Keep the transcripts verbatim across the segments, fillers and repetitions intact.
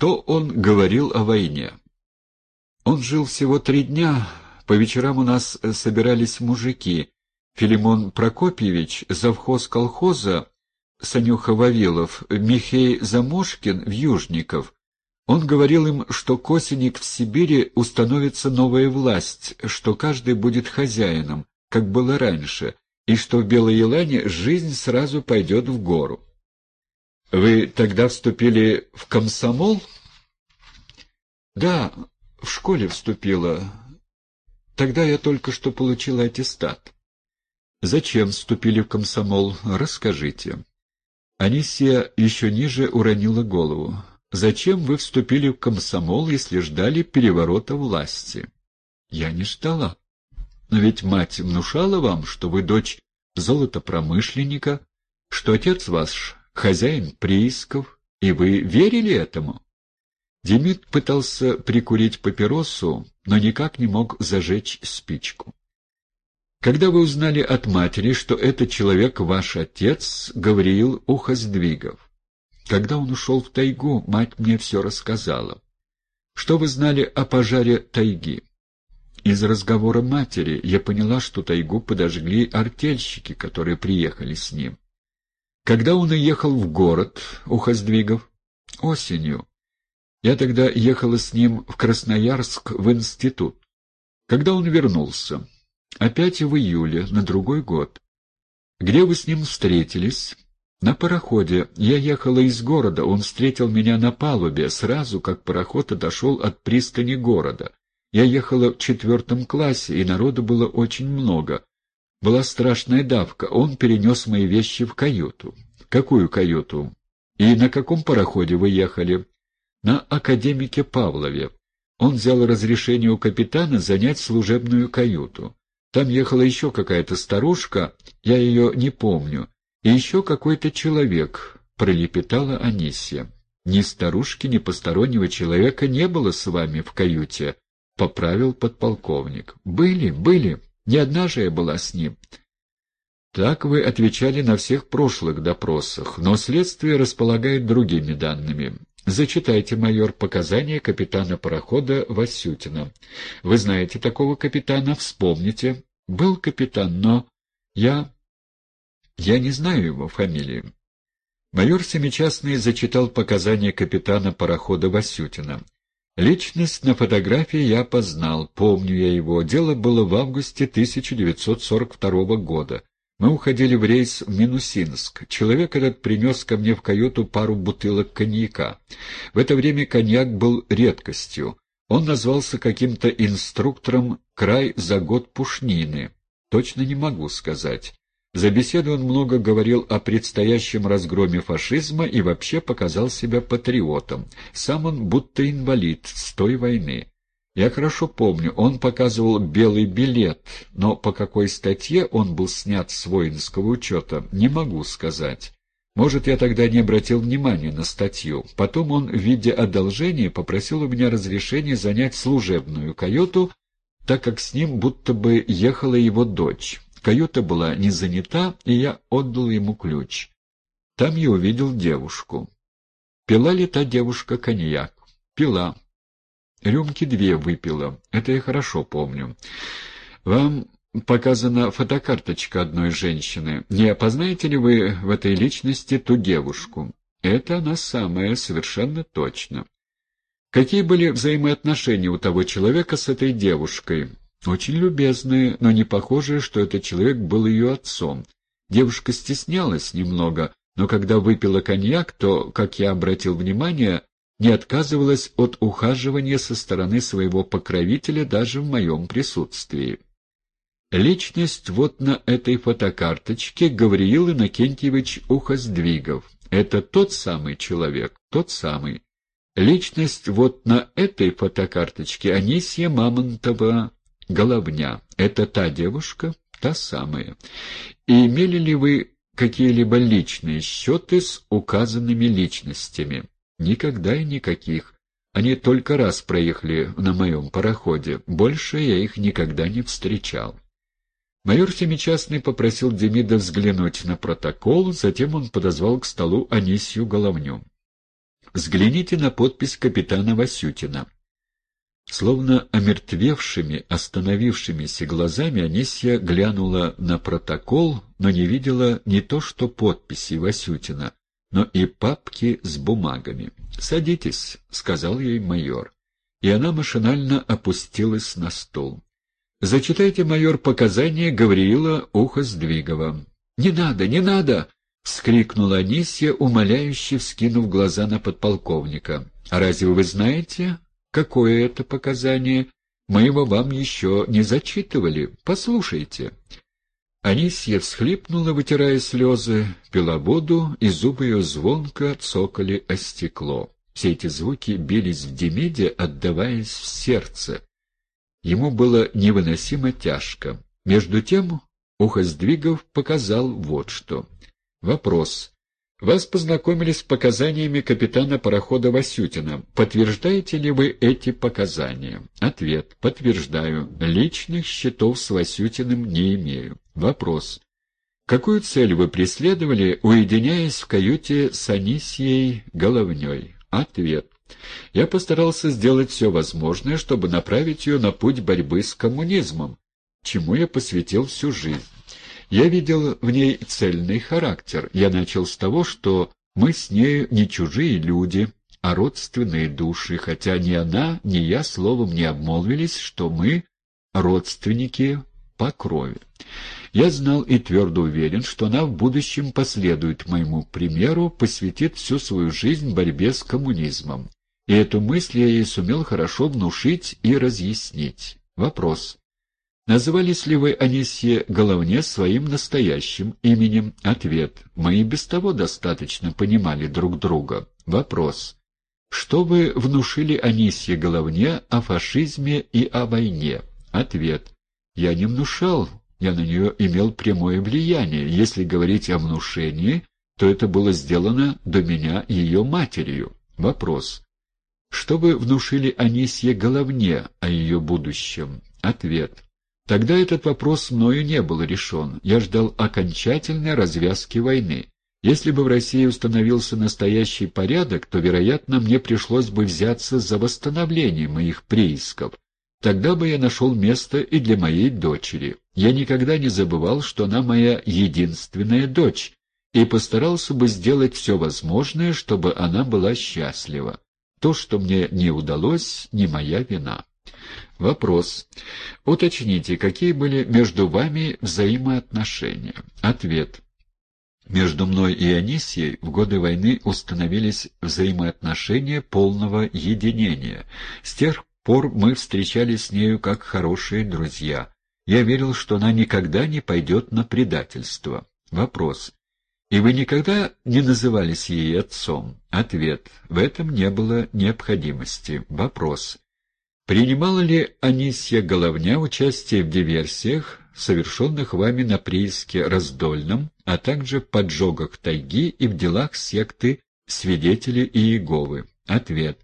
Что он говорил о войне? Он жил всего три дня. По вечерам у нас собирались мужики. Филимон Прокопьевич, завхоз колхоза, Санюха Вавилов, Михей Замошкин, Вьюжников. Он говорил им, что к осени в Сибири установится новая власть, что каждый будет хозяином, как было раньше, и что в Белой Елане жизнь сразу пойдет в гору. Вы тогда вступили в комсомол? Да, в школе вступила. Тогда я только что получила аттестат. Зачем вступили в комсомол? Расскажите. Анисия еще ниже уронила голову. Зачем вы вступили в комсомол, если ждали переворота власти? Я не ждала. Но ведь мать внушала вам, что вы дочь золотопромышленника, что отец ваш хозяин приисков, и вы верили этому? Демид пытался прикурить папиросу, но никак не мог зажечь спичку. Когда вы узнали от матери, что этот человек ваш отец, Гавриил Ухоздвигов? Когда он ушел в тайгу, мать мне все рассказала. Что вы знали о пожаре тайги? Из разговора матери я поняла, что тайгу подожгли артельщики, которые приехали с ним. Когда он уехал в город, Ухоздвигов? Осенью. Я тогда ехала с ним в Красноярск в институт. Когда он вернулся? Опять в июле, на другой год. Где вы с ним встретились? На пароходе. Я ехала из города, он встретил меня на палубе, сразу как пароход отошел от пристани города. Я ехала в четвертом классе, и народу было очень много. Была страшная давка, он перенес мои вещи в каюту. Какую каюту? И на каком пароходе вы ехали? На академике Павлове. Он взял разрешение у капитана занять служебную каюту. Там ехала еще какая-то старушка, я ее не помню. И еще какой-то человек, — пролепетала Анисия. Ни старушки, ни постороннего человека не было с вами в каюте, — поправил подполковник. Были, были. Не одна же я была с ним. Так вы отвечали на всех прошлых допросах, но следствие располагает другими данными. Зачитайте, майор, показания капитана парохода Васютина. Вы знаете такого капитана, вспомните. Был капитан, но я... Я не знаю его фамилии. Майор Семичастный зачитал показания капитана парохода Васютина. Личность на фотографии я опознал, помню я его. Дело было в августе тысяча девятьсот сорок второго года. Мы уходили в рейс в Минусинск. Человек этот принес ко мне в каюту пару бутылок коньяка. В это время коньяк был редкостью. Он назвался каким-то инструктором «Край за год пушнины». Точно не могу сказать. За беседу он много говорил о предстоящем разгроме фашизма и вообще показал себя патриотом. Сам он будто инвалид с той войны. Я хорошо помню, он показывал белый билет, но по какой статье он был снят с воинского учета, не могу сказать. Может, я тогда не обратил внимания на статью. Потом он в виде одолжения попросил у меня разрешения занять служебную каюту, так как с ним будто бы ехала его дочь. Каюта была не занята, и я отдал ему ключ. Там я увидел девушку. Пила ли та девушка коньяк? Пила. Рюмки две выпила. Это я хорошо помню. Вам показана фотокарточка одной женщины. Не опознаете ли вы в этой личности ту девушку? Это она самая, совершенно точно. Какие были взаимоотношения у того человека с этой девушкой? Очень любезные, но не похоже, что этот человек был ее отцом. Девушка стеснялась немного, но когда выпила коньяк, то, как я обратил внимание, не отказывалась от ухаживания со стороны своего покровителя даже в моем присутствии. Личность вот на этой фотокарточке Гавриил Иннокентьевич Ухоздвигов. Это тот самый человек, тот самый. Личность вот на этой фотокарточке Анисья Мамонтова Головня. Это та девушка, та самая. И имели ли вы какие-либо личные счеты с указанными личностями? Никогда и никаких. Они только раз проехали на моем пароходе. Больше я их никогда не встречал. Майор Семичастный попросил Демида взглянуть на протокол, затем он подозвал к столу Анисью Головню. Взгляните на подпись капитана Васютина». Словно омертвевшими, остановившимися глазами Анисья глянула на протокол, но не видела не то что подписи Васютина, но и папки с бумагами. «Садитесь», — сказал ей майор, и она машинально опустилась на стул. «Зачитайте, майор, показания Гавриила Ухоздвигова». «Не надо, не надо!» — вскрикнула Анисья, умоляюще вскинув глаза на подполковника. «А разве вы знаете, какое это показание? Мы его вам еще не зачитывали. Послушайте». Анисья всхлипнула, вытирая слезы, пила воду, и зубы ее звонко цокали о стекло. Все эти звуки бились в Демиде, отдаваясь в сердце. Ему было невыносимо тяжко. Между тем Ухоздвигов показал вот что. Вопрос. Вас познакомили с показаниями капитана парохода Васютина. Подтверждаете ли вы эти показания? Ответ. Подтверждаю. Личных счетов с Васютиным не имею. Вопрос. Какую цель вы преследовали, уединяясь в каюте с Анисьей Головней? Ответ. Я постарался сделать все возможное, чтобы направить ее на путь борьбы с коммунизмом, чему я посвятил всю жизнь. Я видел в ней цельный характер. Я начал с того, что мы с нею не чужие люди, а родственные души, хотя ни она, ни я словом не обмолвились, что мы родственники по крови. Я знал и твердо уверен, что она в будущем последует моему примеру, посвятит всю свою жизнь борьбе с коммунизмом. И эту мысль я ей сумел хорошо внушить и разъяснить. Вопрос. Назывались ли вы, Анисье Головне, своим настоящим именем? Ответ. Мы и без того достаточно понимали друг друга. Вопрос. Что вы внушили Анисье Головне о фашизме и о войне? Ответ. Я не внушал, я на нее имел прямое влияние. Если говорить о внушении, то это было сделано до меня ее матерью. Вопрос. Что вы внушили Анисье Головне о ее будущем? Ответ. Тогда этот вопрос мною не был решен. Я ждал окончательной развязки войны. Если бы в России установился настоящий порядок, то, вероятно, мне пришлось бы взяться за восстановление моих приисков. Тогда бы я нашел место и для моей дочери. Я никогда не забывал, что она моя единственная дочь, и постарался бы сделать все возможное, чтобы она была счастлива. То, что мне не удалось, не моя вина. Вопрос. Уточните, какие были между вами взаимоотношения? Ответ. Между мной и Анисьей в годы войны установились взаимоотношения полного единения. С тех пор мы встречались с нею как хорошие друзья. Я верил, что она никогда не пойдет на предательство. Вопрос. И вы никогда не назывались ей отцом? Ответ. В этом не было необходимости. Вопрос. Принимала ли Анисья Головня участие в диверсиях, совершенных вами на прииске Раздольном, а также в поджогах тайги и в делах секты Свидетели Иеговы? Ответ.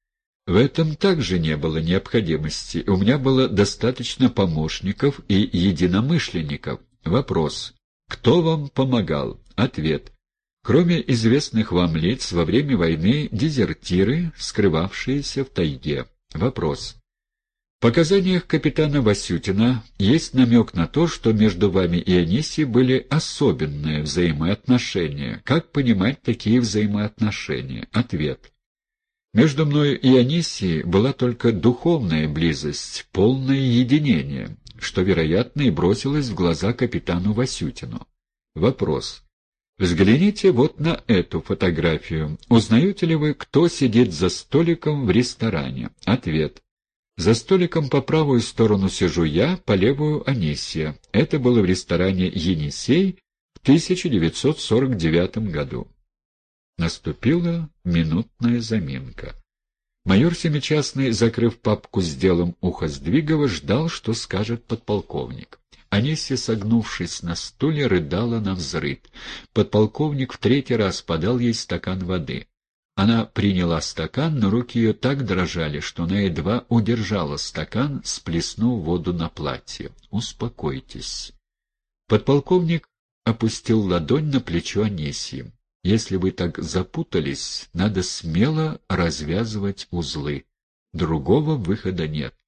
В этом также не было необходимости. У меня было достаточно помощников и единомышленников. Вопрос. Кто вам помогал? Ответ. Кроме известных вам лиц, во время войны дезертиры, скрывавшиеся в тайге. Вопрос. В показаниях капитана Васютина есть намек на то, что между вами и Анисьей были особенные взаимоотношения. Как понимать такие взаимоотношения? Ответ. Между мною и Анисьей была только духовная близость, полное единение, что, вероятно, и бросилось в глаза капитану Васютину. Вопрос. Взгляните вот на эту фотографию. Узнаете ли вы, кто сидит за столиком в ресторане? Ответ. За столиком по правую сторону сижу я, по левую Анисья. Это было в ресторане «Енисей» в тысяча девятьсот сорок девятом году. Наступила минутная заминка. Майор Семичастный, закрыв папку с делом Ухоздвигова, ждал, что скажет подполковник. Анисья, согнувшись на стуле, рыдала навзрыд. Подполковник в третий раз подал ей стакан воды. Она приняла стакан, но руки ее так дрожали, что она едва удержала стакан, сплеснув воду на платье. «Успокойтесь». Подполковник опустил ладонь на плечо Анисьи. Если вы так запутались, надо смело развязывать узлы. Другого выхода нет.